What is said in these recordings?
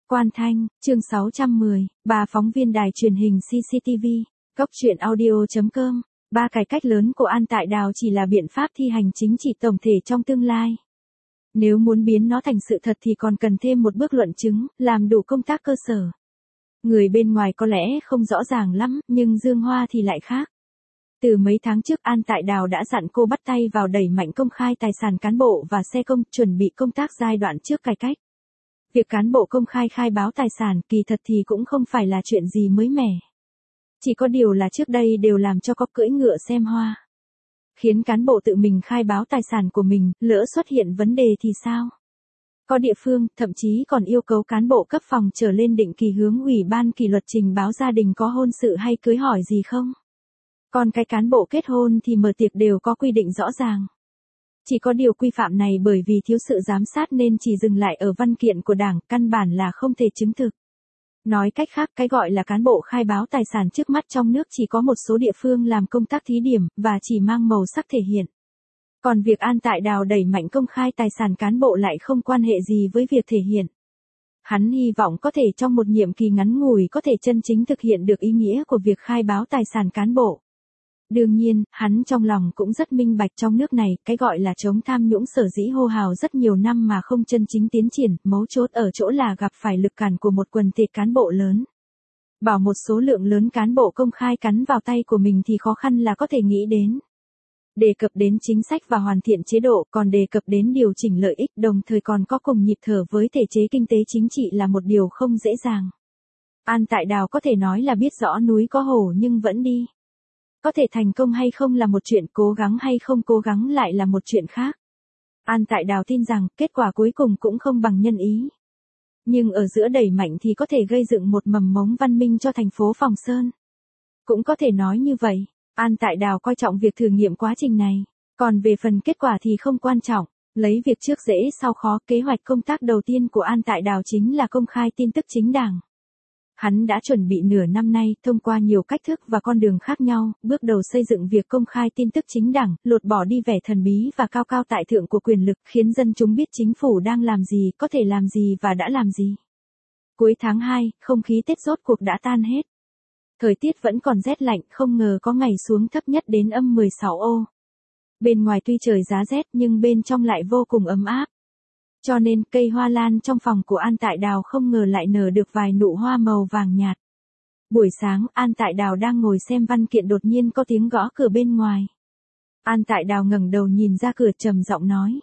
Quan Thanh, chương 610, 3 phóng viên đài truyền hình CCTV, Cốc truyện audio.com. 3 cải cách lớn của An Tại Đào chỉ là biện pháp thi hành chính trị tổng thể trong tương lai. Nếu muốn biến nó thành sự thật thì còn cần thêm một bước luận chứng, làm đủ công tác cơ sở. Người bên ngoài có lẽ không rõ ràng lắm, nhưng Dương Hoa thì lại khác. Từ mấy tháng trước An Tại Đào đã dặn cô bắt tay vào đẩy mạnh công khai tài sản cán bộ và xe công, chuẩn bị công tác giai đoạn trước cải cách. Việc cán bộ công khai khai báo tài sản kỳ thật thì cũng không phải là chuyện gì mới mẻ. Chỉ có điều là trước đây đều làm cho có cưỡi ngựa xem hoa. Khiến cán bộ tự mình khai báo tài sản của mình, lỡ xuất hiện vấn đề thì sao? Có địa phương, thậm chí còn yêu cầu cán bộ cấp phòng trở lên định kỳ hướng ủy ban kỷ luật trình báo gia đình có hôn sự hay cưới hỏi gì không? Còn cái cán bộ kết hôn thì mở tiệc đều có quy định rõ ràng. Chỉ có điều quy phạm này bởi vì thiếu sự giám sát nên chỉ dừng lại ở văn kiện của Đảng, căn bản là không thể chứng thực. Nói cách khác, cái gọi là cán bộ khai báo tài sản trước mắt trong nước chỉ có một số địa phương làm công tác thí điểm, và chỉ mang màu sắc thể hiện. Còn việc An Tại Đào đẩy mạnh công khai tài sản cán bộ lại không quan hệ gì với việc thể hiện. Hắn hy vọng có thể trong một nhiệm kỳ ngắn ngủi có thể chân chính thực hiện được ý nghĩa của việc khai báo tài sản cán bộ. Đương nhiên, hắn trong lòng cũng rất minh bạch trong nước này, cái gọi là chống tham nhũng sở dĩ hô hào rất nhiều năm mà không chân chính tiến triển, mấu chốt ở chỗ là gặp phải lực cản của một quần thể cán bộ lớn. Bảo một số lượng lớn cán bộ công khai cắn vào tay của mình thì khó khăn là có thể nghĩ đến. Đề cập đến chính sách và hoàn thiện chế độ, còn đề cập đến điều chỉnh lợi ích, đồng thời còn có cùng nhịp thở với thể chế kinh tế chính trị là một điều không dễ dàng. An Tại Đào có thể nói là biết rõ núi có hổ nhưng vẫn đi. Có thể thành công hay không là một chuyện, cố gắng hay không cố gắng lại là một chuyện khác. An Tại Đào tin rằng, kết quả cuối cùng cũng không bằng nhân ý. Nhưng ở giữa đẩy mạnh thì có thể gây dựng một mầm mống văn minh cho thành phố Phòng Sơn. Cũng có thể nói như vậy, An Tại Đào coi trọng việc thử nghiệm quá trình này. Còn về phần kết quả thì không quan trọng, lấy việc trước dễ sau khó, kế hoạch công tác đầu tiên của An Tại Đào chính là công khai tin tức chính Đảng. Hắn đã chuẩn bị nửa năm nay, thông qua nhiều cách thức và con đường khác nhau, bước đầu xây dựng việc công khai tin tức chính Đảng, lột bỏ đi vẻ thần bí và cao cao tại thượng của quyền lực, khiến dân chúng biết chính phủ đang làm gì, có thể làm gì và đã làm gì. Cuối tháng 2, không khí Tết rốt cuộc đã tan hết. Thời tiết vẫn còn rét lạnh, không ngờ có ngày xuống thấp nhất đến âm 16 ô. Bên ngoài tuy trời giá rét nhưng bên trong lại vô cùng ấm áp. Cho nên cây hoa lan trong phòng của An Tại Đào không ngờ lại nở được vài nụ hoa màu vàng nhạt. Buổi sáng, An Tại Đào đang ngồi xem văn kiện đột nhiên có tiếng gõ cửa bên ngoài. An Tại Đào ngẩng đầu nhìn ra cửa trầm giọng nói.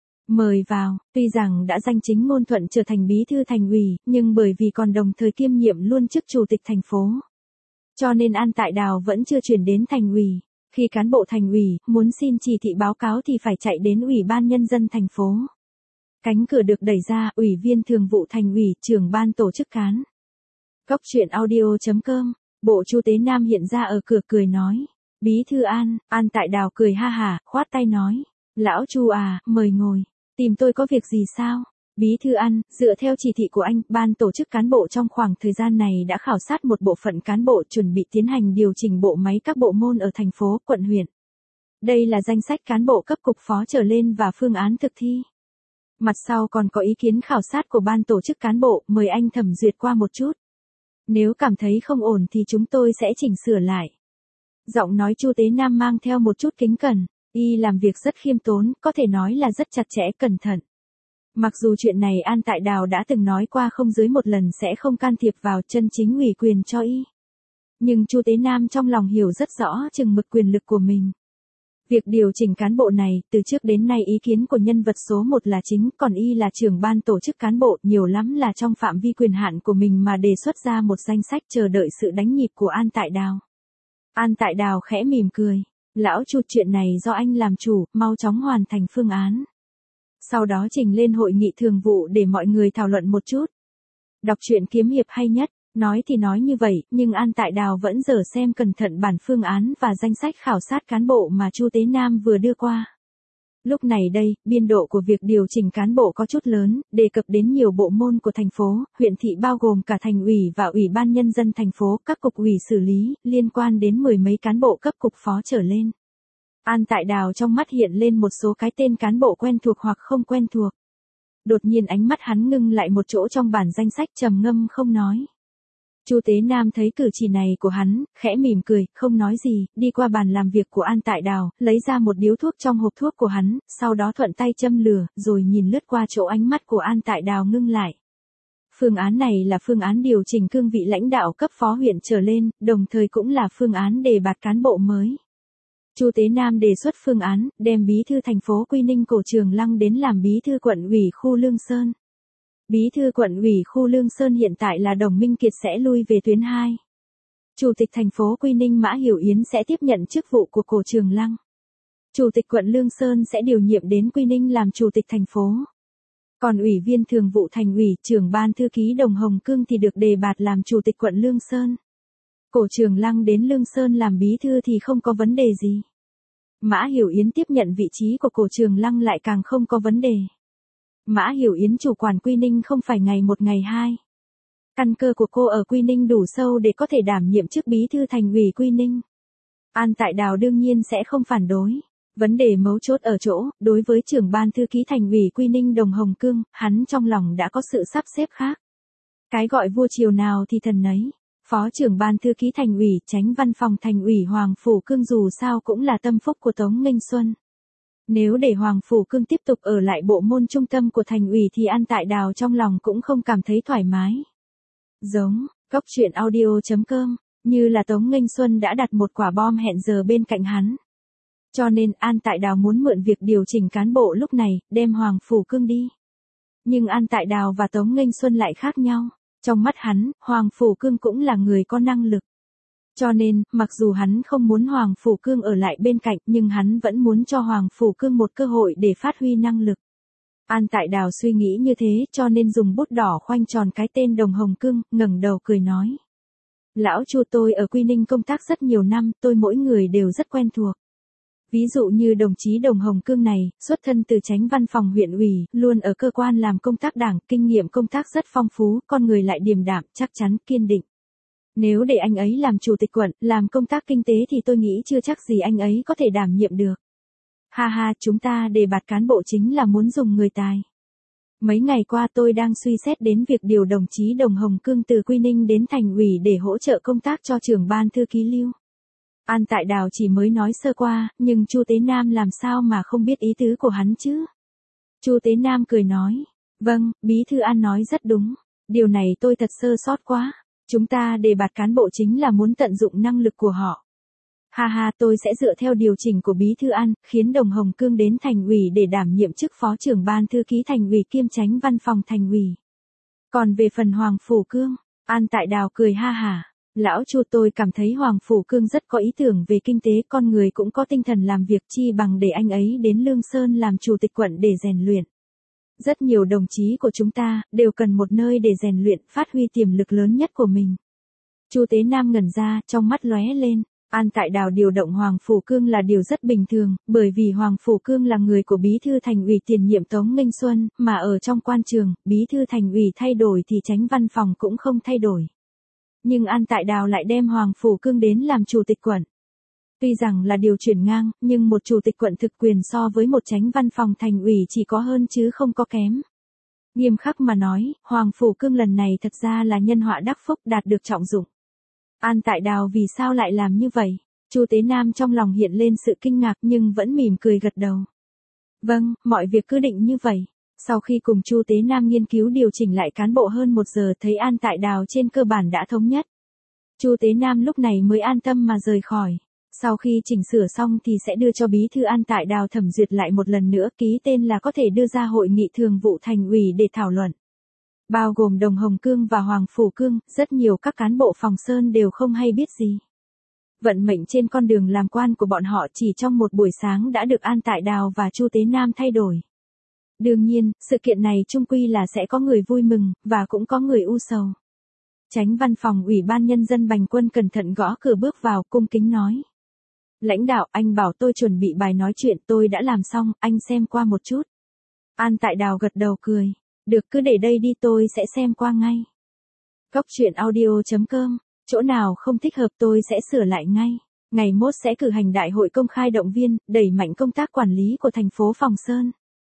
Mời vào, tuy rằng đã danh chính ngôn thuận trở thành bí thư thành ủy, nhưng bởi vì còn đồng thời kiêm nhiệm luôn chức chủ tịch thành phố. Cho nên An Tại Đào vẫn chưa chuyển đến thành ủy. Khi cán bộ thành ủy muốn xin chỉ thị báo cáo thì phải chạy đến Ủy ban Nhân dân thành phố. Cánh cửa được đẩy ra, Ủy viên thường vụ thành ủy, trưởng ban tổ chức cán. Cốc truyện audio.com, Bộ Chu Tế Nam hiện ra ở cửa cười nói. Bí thư An, An Tại Đào cười ha hả, khoát tay nói. Lão Chu à, mời ngồi. Tìm tôi có việc gì sao? Bí thư An, dựa theo chỉ thị của anh, ban tổ chức cán bộ trong khoảng thời gian này đã khảo sát một bộ phận cán bộ chuẩn bị tiến hành điều chỉnh bộ máy các bộ môn ở thành phố, quận huyện. Đây là danh sách cán bộ cấp cục phó trở lên và phương án thực thi. Mặt sau còn có ý kiến khảo sát của ban tổ chức cán bộ, mời anh thẩm duyệt qua một chút. Nếu cảm thấy không ổn thì chúng tôi sẽ chỉnh sửa lại. Giọng nói Chu Tế Nam mang theo một chút kính cẩn, y làm việc rất khiêm tốn, có thể nói là rất chặt chẽ cẩn thận. Mặc dù chuyện này An Tại Đào đã từng nói qua không dưới một lần sẽ không can thiệp vào, chân chính ủy quyền cho y. Nhưng Chu Tế Nam trong lòng hiểu rất rõ chừng mực quyền lực của mình. Việc điều chỉnh cán bộ này, từ trước đến nay ý kiến của nhân vật số 1 là chính, còn y là trưởng ban tổ chức cán bộ, nhiều lắm là trong phạm vi quyền hạn của mình mà đề xuất ra một danh sách chờ đợi sự đánh nhịp của An Tại Đào. An Tại Đào khẽ mỉm cười. Lão Chu, chuyện này do anh làm chủ, mau chóng hoàn thành phương án. Sau đó trình lên hội nghị thường vụ để mọi người thảo luận một chút. Đọc truyện kiếm hiệp hay nhất. Nói thì nói như vậy, nhưng An Tại Đào vẫn dở xem cẩn thận bản phương án và danh sách khảo sát cán bộ mà Chu Tế Nam vừa đưa qua. Lúc này đây, biên độ của việc điều chỉnh cán bộ có chút lớn, đề cập đến nhiều bộ môn của thành phố, huyện thị bao gồm cả thành ủy và Ủy ban Nhân dân thành phố, các cục ủy xử lý, liên quan đến 10 mấy cán bộ cấp cục phó trở lên. An Tại Đào trong mắt hiện lên một số cái tên cán bộ quen thuộc hoặc không quen thuộc. Đột nhiên ánh mắt hắn ngưng lại một chỗ trong bản danh sách, trầm ngâm không nói. Chu Tế Nam thấy cử chỉ này của hắn, khẽ mỉm cười, không nói gì, đi qua bàn làm việc của An Tại Đào, lấy ra một điếu thuốc trong hộp thuốc của hắn, sau đó thuận tay châm lửa, rồi nhìn lướt qua chỗ ánh mắt của An Tại Đào ngưng lại. Phương án này là phương án điều chỉnh cương vị lãnh đạo cấp phó huyện trở lên, đồng thời cũng là phương án đề bạt cán bộ mới. Chu Tế Nam đề xuất phương án, đem bí thư thành phố Quy Ninh Cổ Trường Lăng đến làm bí thư quận ủy khu Lương Sơn. Bí thư quận ủy khu Lương Sơn hiện tại là Đồng Minh Kiệt sẽ lui về tuyến 2. Chủ tịch thành phố Quy Ninh Mã Hiểu Yến sẽ tiếp nhận chức vụ của Cổ Trường Lăng. Chủ tịch quận Lương Sơn sẽ điều nhiệm đến Quy Ninh làm chủ tịch thành phố. Còn ủy viên thường vụ thành ủy, trưởng ban thư ký Đồng Hồng Cương thì được đề bạt làm chủ tịch quận Lương Sơn. Cổ Trường Lăng đến Lương Sơn làm bí thư thì không có vấn đề gì. Mã Hiểu Yến tiếp nhận vị trí của Cổ Trường Lăng lại càng không có vấn đề. Mã Hiểu Yến chủ quản Quy Ninh không phải ngày một ngày hai. Căn cơ của cô ở Quy Ninh đủ sâu để có thể đảm nhiệm chức bí thư thành ủy Quy Ninh. An Tại Đào đương nhiên sẽ không phản đối. Vấn đề mấu chốt ở chỗ, đối với trưởng ban thư ký thành ủy Quy Ninh Đồng Hồng Cương, hắn trong lòng đã có sự sắp xếp khác. Cái gọi vua triều nào thì thần nấy. Phó trưởng ban thư ký thành ủy, chánh văn phòng thành ủy Hoàng Phủ Cương dù sao cũng là tâm phúc của Tống Nghênh Xuân. Nếu để Hoàng Phủ Cương tiếp tục ở lại bộ môn trung tâm của thành ủy thì An Tại Đào trong lòng cũng không cảm thấy thoải mái. Giống, Cốc Truyện Audio.com, như là Tống Nghênh Xuân đã đặt một quả bom hẹn giờ bên cạnh hắn. Cho nên An Tại Đào muốn mượn việc điều chỉnh cán bộ lúc này, đem Hoàng Phủ Cương đi. Nhưng An Tại Đào và Tống Nghênh Xuân lại khác nhau. Trong mắt hắn, Hoàng Phủ Cương cũng là người có năng lực. Cho nên, mặc dù hắn không muốn Hoàng Phủ Cương ở lại bên cạnh, nhưng hắn vẫn muốn cho Hoàng Phủ Cương một cơ hội để phát huy năng lực. An Tại Đào suy nghĩ như thế, cho nên dùng bút đỏ khoanh tròn cái tên Đồng Hồng Cương, ngẩng đầu cười nói. Lão Chu, tôi ở Quy Ninh công tác rất nhiều năm, tôi mỗi người đều rất quen thuộc. Ví dụ như đồng chí Đồng Hồng Cương này, xuất thân từ chánh văn phòng huyện ủy, luôn ở cơ quan làm công tác đảng, kinh nghiệm công tác rất phong phú, con người lại điềm đạm, chắc chắn, kiên định. Nếu để anh ấy làm chủ tịch quận, làm công tác kinh tế thì tôi nghĩ chưa chắc gì anh ấy có thể đảm nhiệm được. Ha ha, chúng ta đề bạt cán bộ chính là muốn dùng người tài. Mấy ngày qua tôi đang suy xét đến việc điều đồng chí Đồng Hồng Cương từ Quy Ninh đến thành ủy để hỗ trợ công tác cho trưởng ban thư ký Lưu. An Tại Đào chỉ mới nói sơ qua, nhưng Chu Tế Nam làm sao mà không biết ý tứ của hắn chứ? Chu Tế Nam cười nói, vâng, bí thư An nói rất đúng, điều này tôi thật sơ sót quá, chúng ta đề bạt cán bộ chính là muốn tận dụng năng lực của họ. Ha ha, tôi sẽ dựa theo điều chỉnh của bí thư An, khiến Đồng Hồng Cương đến thành ủy để đảm nhiệm chức phó trưởng ban thư ký thành ủy kiêm chánh văn phòng thành ủy. Còn về phần Hoàng Phủ Cương, An Tại Đào cười ha hả. Lão Chu, tôi cảm thấy Hoàng Phủ Cương rất có ý tưởng về kinh tế, con người cũng có tinh thần làm việc, chi bằng để anh ấy đến Lương Sơn làm chủ tịch quận để rèn luyện. Rất nhiều đồng chí của chúng ta đều cần một nơi để rèn luyện, phát huy tiềm lực lớn nhất của mình. Chu Tế Nam ngẩn ra, trong mắt lóe lên. An Tại Đào điều động Hoàng Phủ Cương là điều rất bình thường, bởi vì Hoàng Phủ Cương là người của bí thư thành ủy tiền nhiệm Tống Nghênh Xuân, mà ở trong quan trường, bí thư thành ủy thay đổi thì chánh văn phòng cũng không thay đổi. Nhưng An Tại Đào lại đem Hoàng Phủ Cương đến làm chủ tịch quận. Tuy rằng là điều chuyển ngang, nhưng một chủ tịch quận thực quyền so với một chánh văn phòng thành ủy chỉ có hơn chứ không có kém. Nghiêm khắc mà nói, Hoàng Phủ Cương lần này thật ra là nhân họa đắc phúc, đạt được trọng dụng. An Tại Đào vì sao lại làm như vậy? Chu Tế Nam trong lòng hiện lên sự kinh ngạc nhưng vẫn mỉm cười gật đầu. Vâng, mọi việc cứ định như vậy. Sau khi cùng Chu Tế Nam nghiên cứu điều chỉnh lại cán bộ hơn 1 giờ, thấy An Tại Đào trên cơ bản đã thống nhất. Chu Tế Nam lúc này mới an tâm mà rời khỏi. Sau khi chỉnh sửa xong thì sẽ đưa cho bí thư An Tại Đào thẩm duyệt lại một lần nữa, ký tên là có thể đưa ra hội nghị thường vụ thành ủy để thảo luận. Bao gồm Đồng Hồng Cương và Hoàng Phủ Cương, rất nhiều các cán bộ phòng Sơn đều không hay biết gì. Vận mệnh trên con đường làm quan của bọn họ chỉ trong một buổi sáng đã được An Tại Đào và Chu Tế Nam thay đổi. Đương nhiên, sự kiện này chung quy là sẽ có người vui mừng, và cũng có người u sầu. Chánh văn phòng Ủy ban Nhân dân Bành Quân cẩn thận gõ cửa bước vào, cung kính nói. Lãnh đạo, anh bảo tôi chuẩn bị bài nói chuyện, tôi đã làm xong, anh xem qua một chút. An Tại Đào gật đầu cười. Được, cứ để đây đi, tôi sẽ xem qua ngay. Cốc Truyện Audio.com, chỗ nào không thích hợp tôi sẽ sửa lại ngay. Ngày mốt sẽ cử hành đại hội công khai động viên, đẩy mạnh công tác quản lý của thành phố Phòng Sơn.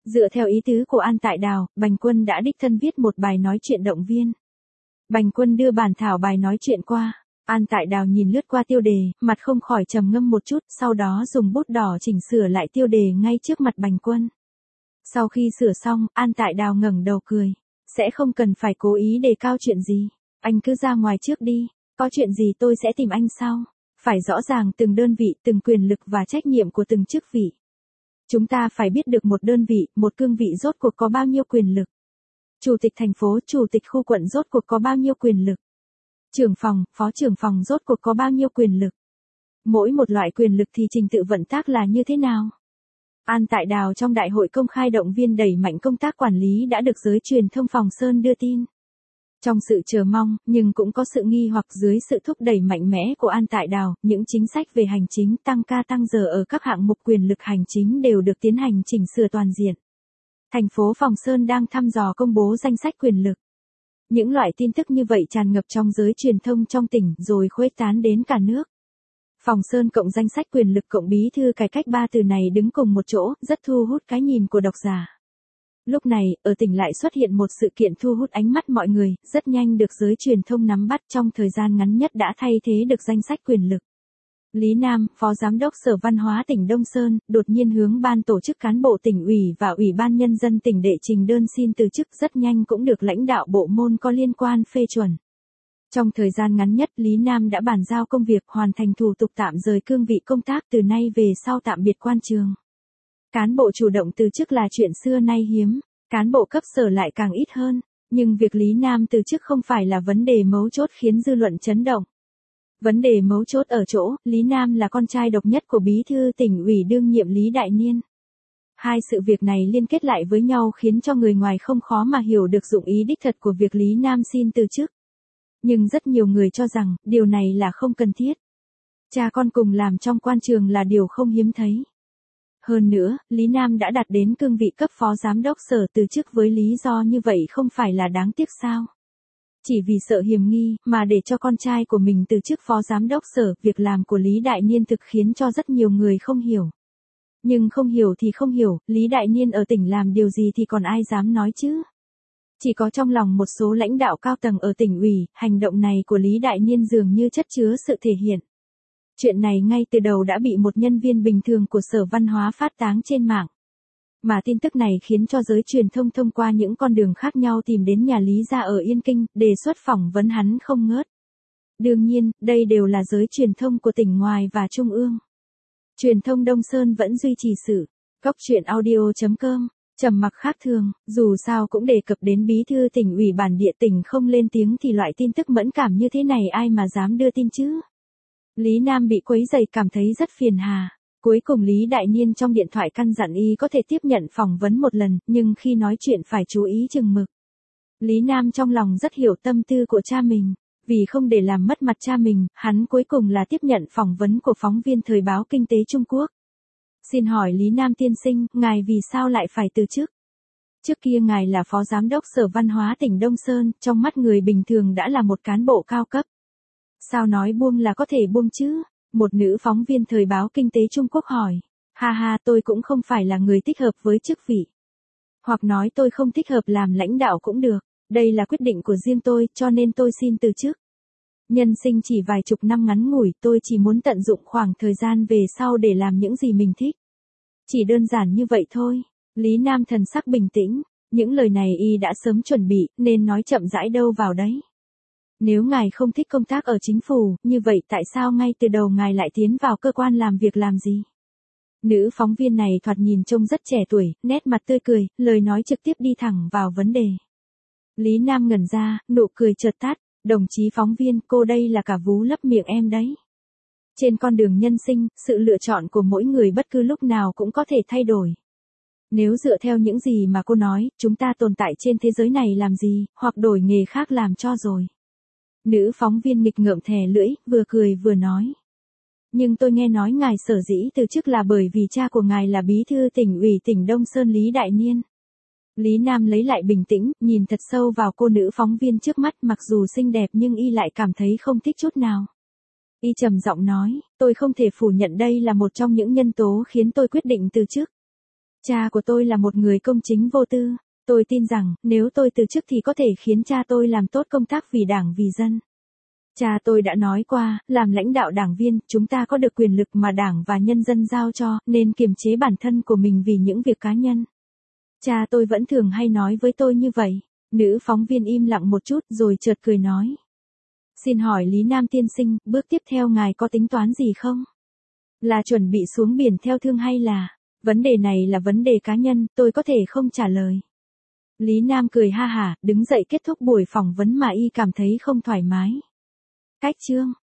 Dựa theo ý tứ của An Tại Đào, Bành Quân đã đích thân viết một bài nói chuyện động viên. Bành Quân đưa bản thảo bài nói chuyện qua. An Tại Đào nhìn lướt qua tiêu đề, mặt không khỏi trầm ngâm một chút, sau đó dùng bút đỏ chỉnh sửa lại tiêu đề ngay trước mặt Bành Quân. Sau khi sửa xong, An Tại Đào ngẩng đầu cười. Sẽ không cần phải cố ý đề cao chuyện gì. Anh cứ ra ngoài trước đi, có chuyện gì tôi sẽ tìm anh sau. Phải rõ ràng từng đơn vị, từng quyền lực và trách nhiệm của từng chức vị. Chúng ta phải biết được một đơn vị, một cương vị rốt cuộc có bao nhiêu quyền lực. Chủ tịch thành phố, chủ tịch khu quận rốt cuộc có bao nhiêu quyền lực. Trưởng phòng, phó trưởng phòng rốt cuộc có bao nhiêu quyền lực. Mỗi một loại quyền lực thì trình tự vận tác là như thế nào. An Tại Đào trong đại hội công khai động viên đẩy mạnh công tác quản lý đã được giới truyền thông Phòng Sơn đưa tin. Trong sự chờ mong, nhưng cũng có sự nghi hoặc dưới sự thúc đẩy mạnh mẽ của An Tại Đào, những chính sách về hành chính tăng ca tăng giờ ở các hạng mục quyền lực hành chính đều được tiến hành chỉnh sửa toàn diện. Thành phố Phòng Sơn đang thăm dò công bố danh sách quyền lực. Những loại tin tức như vậy tràn ngập trong giới truyền thông trong tỉnh rồi khuếch tán đến cả nước. Phòng Sơn cộng danh sách quyền lực cộng bí thư cải cách, ba từ này đứng cùng một chỗ, rất thu hút cái nhìn của độc giả. Lúc này, ở tỉnh lại xuất hiện một sự kiện thu hút ánh mắt mọi người, rất nhanh được giới truyền thông nắm bắt, trong thời gian ngắn nhất đã thay thế được danh sách quyền lực. Lý Nam, Phó Giám đốc Sở Văn hóa tỉnh Đông Sơn, đột nhiên hướng Ban tổ chức cán bộ tỉnh ủy và Ủy ban Nhân dân tỉnh đệ trình đơn xin từ chức, rất nhanh cũng được lãnh đạo bộ môn có liên quan phê chuẩn. Trong thời gian ngắn nhất, Lý Nam đã bàn giao công việc, hoàn thành thủ tục tạm rời cương vị công tác, từ nay về sau tạm biệt quan trường. Cán bộ chủ động từ chức là chuyện xưa nay hiếm, cán bộ cấp sở lại càng ít hơn, nhưng việc Lý Nam từ chức không phải là vấn đề mấu chốt khiến dư luận chấn động. Vấn đề mấu chốt ở chỗ, Lý Nam là con trai độc nhất của bí thư tỉnh ủy đương nhiệm Lý Đại Niên. Hai sự việc này liên kết lại với nhau khiến cho người ngoài không khó mà hiểu được dụng ý đích thật của việc Lý Nam xin từ chức. Nhưng rất nhiều người cho rằng, điều này là không cần thiết. Cha con cùng làm trong quan trường là điều không hiếm thấy. Hơn nữa, Lý Nam đã đạt đến cương vị cấp phó giám đốc sở từ chức với lý do như vậy không phải là đáng tiếc sao? Chỉ vì sợ hiềm nghi, mà để cho con trai của mình từ chức phó giám đốc sở, việc làm của Lý Đại Niên thực khiến cho rất nhiều người không hiểu. Nhưng không hiểu thì không hiểu, Lý Đại Niên ở tỉnh làm điều gì thì còn ai dám nói chứ? Chỉ có trong lòng một số lãnh đạo cao tầng ở tỉnh ủy, hành động này của Lý Đại Niên dường như chất chứa sự thể hiện. Chuyện này ngay từ đầu đã bị một nhân viên bình thường của Sở Văn hóa phát tán trên mạng. Mà tin tức này khiến cho giới truyền thông thông qua những con đường khác nhau tìm đến nhà Lý gia ở Yên Kinh, đề xuất phỏng vấn hắn không ngớt. Đương nhiên, đây đều là giới truyền thông của tỉnh ngoài và trung ương. Truyền thông Đông Sơn vẫn duy trì sự Cóc Truyện Audio.com trầm mặc khác thường, dù sao cũng đề cập đến bí thư tỉnh ủy bản địa tỉnh không lên tiếng thì loại tin tức mẫn cảm như thế này ai mà dám đưa tin chứ. Lý Nam bị quấy rầy cảm thấy rất phiền hà. Cuối cùng Lý Đại Niên trong điện thoại căn dặn y có thể tiếp nhận phỏng vấn một lần, nhưng khi nói chuyện phải chú ý chừng mực. Lý Nam trong lòng rất hiểu tâm tư của cha mình, vì không để làm mất mặt cha mình, hắn cuối cùng là tiếp nhận phỏng vấn của phóng viên Thời báo Kinh tế Trung Quốc. Xin hỏi Lý Nam tiên sinh, ngài vì sao lại phải từ chức? Trước kia ngài là phó giám đốc Sở Văn hóa tỉnh Đông Sơn, trong mắt người bình thường đã là một cán bộ cao cấp. Sao nói buông là có thể buông chứ? Một nữ phóng viên Thời báo Kinh tế Trung Quốc hỏi. Ha ha, tôi cũng không phải là người thích hợp với chức vị. Hoặc nói tôi không thích hợp làm lãnh đạo cũng được. Đây là quyết định của riêng tôi, cho nên tôi xin từ chức. Nhân sinh chỉ vài chục năm ngắn ngủi, tôi chỉ muốn tận dụng khoảng thời gian về sau để làm những gì mình thích. Chỉ đơn giản như vậy thôi. Lý Nam thần sắc bình tĩnh. Những lời này y đã sớm chuẩn bị, nên nói chậm rãi đâu vào đấy. Nếu ngài không thích công tác ở chính phủ, như vậy tại sao ngay từ đầu ngài lại tiến vào cơ quan làm việc làm gì? Nữ phóng viên này thoạt nhìn trông rất trẻ tuổi, nét mặt tươi cười, lời nói trực tiếp đi thẳng vào vấn đề. Lý Nam ngẩn ra, nụ cười chợt tắt, đồng chí phóng viên, cô đây là cả vú lấp miệng em đấy. Trên con đường nhân sinh, sự lựa chọn của mỗi người bất cứ lúc nào cũng có thể thay đổi. Nếu dựa theo những gì mà cô nói, chúng ta tồn tại trên thế giới này làm gì, hoặc đổi nghề khác làm cho rồi. Nữ phóng viên nghịch ngợm thè lưỡi, vừa cười vừa nói. Nhưng tôi nghe nói ngài sở dĩ từ chức là bởi vì cha của ngài là bí thư tỉnh ủy tỉnh Đông Sơn Lý Đại Niên. Lý Nam lấy lại bình tĩnh, nhìn thật sâu vào cô nữ phóng viên trước mắt, mặc dù xinh đẹp nhưng y lại cảm thấy không thích chút nào. Y trầm giọng nói, tôi không thể phủ nhận đây là một trong những nhân tố khiến tôi quyết định từ chức. Cha của tôi là một người công chính vô tư. Tôi tin rằng, nếu tôi từ chức thì có thể khiến cha tôi làm tốt công tác vì đảng vì dân. Cha tôi đã nói qua, làm lãnh đạo đảng viên, chúng ta có được quyền lực mà đảng và nhân dân giao cho, nên kiềm chế bản thân của mình vì những việc cá nhân. Cha tôi vẫn thường hay nói với tôi như vậy. Nữ phóng viên im lặng một chút rồi chợt cười nói. Xin hỏi Lý Nam tiên sinh, bước tiếp theo ngài có tính toán gì không? Là chuẩn bị xuống biển theo thương hay là... Vấn đề này là vấn đề cá nhân, tôi có thể không trả lời. Lý Nam cười ha hả, đứng dậy kết thúc buổi phỏng vấn mà y cảm thấy không thoải mái. Cách chương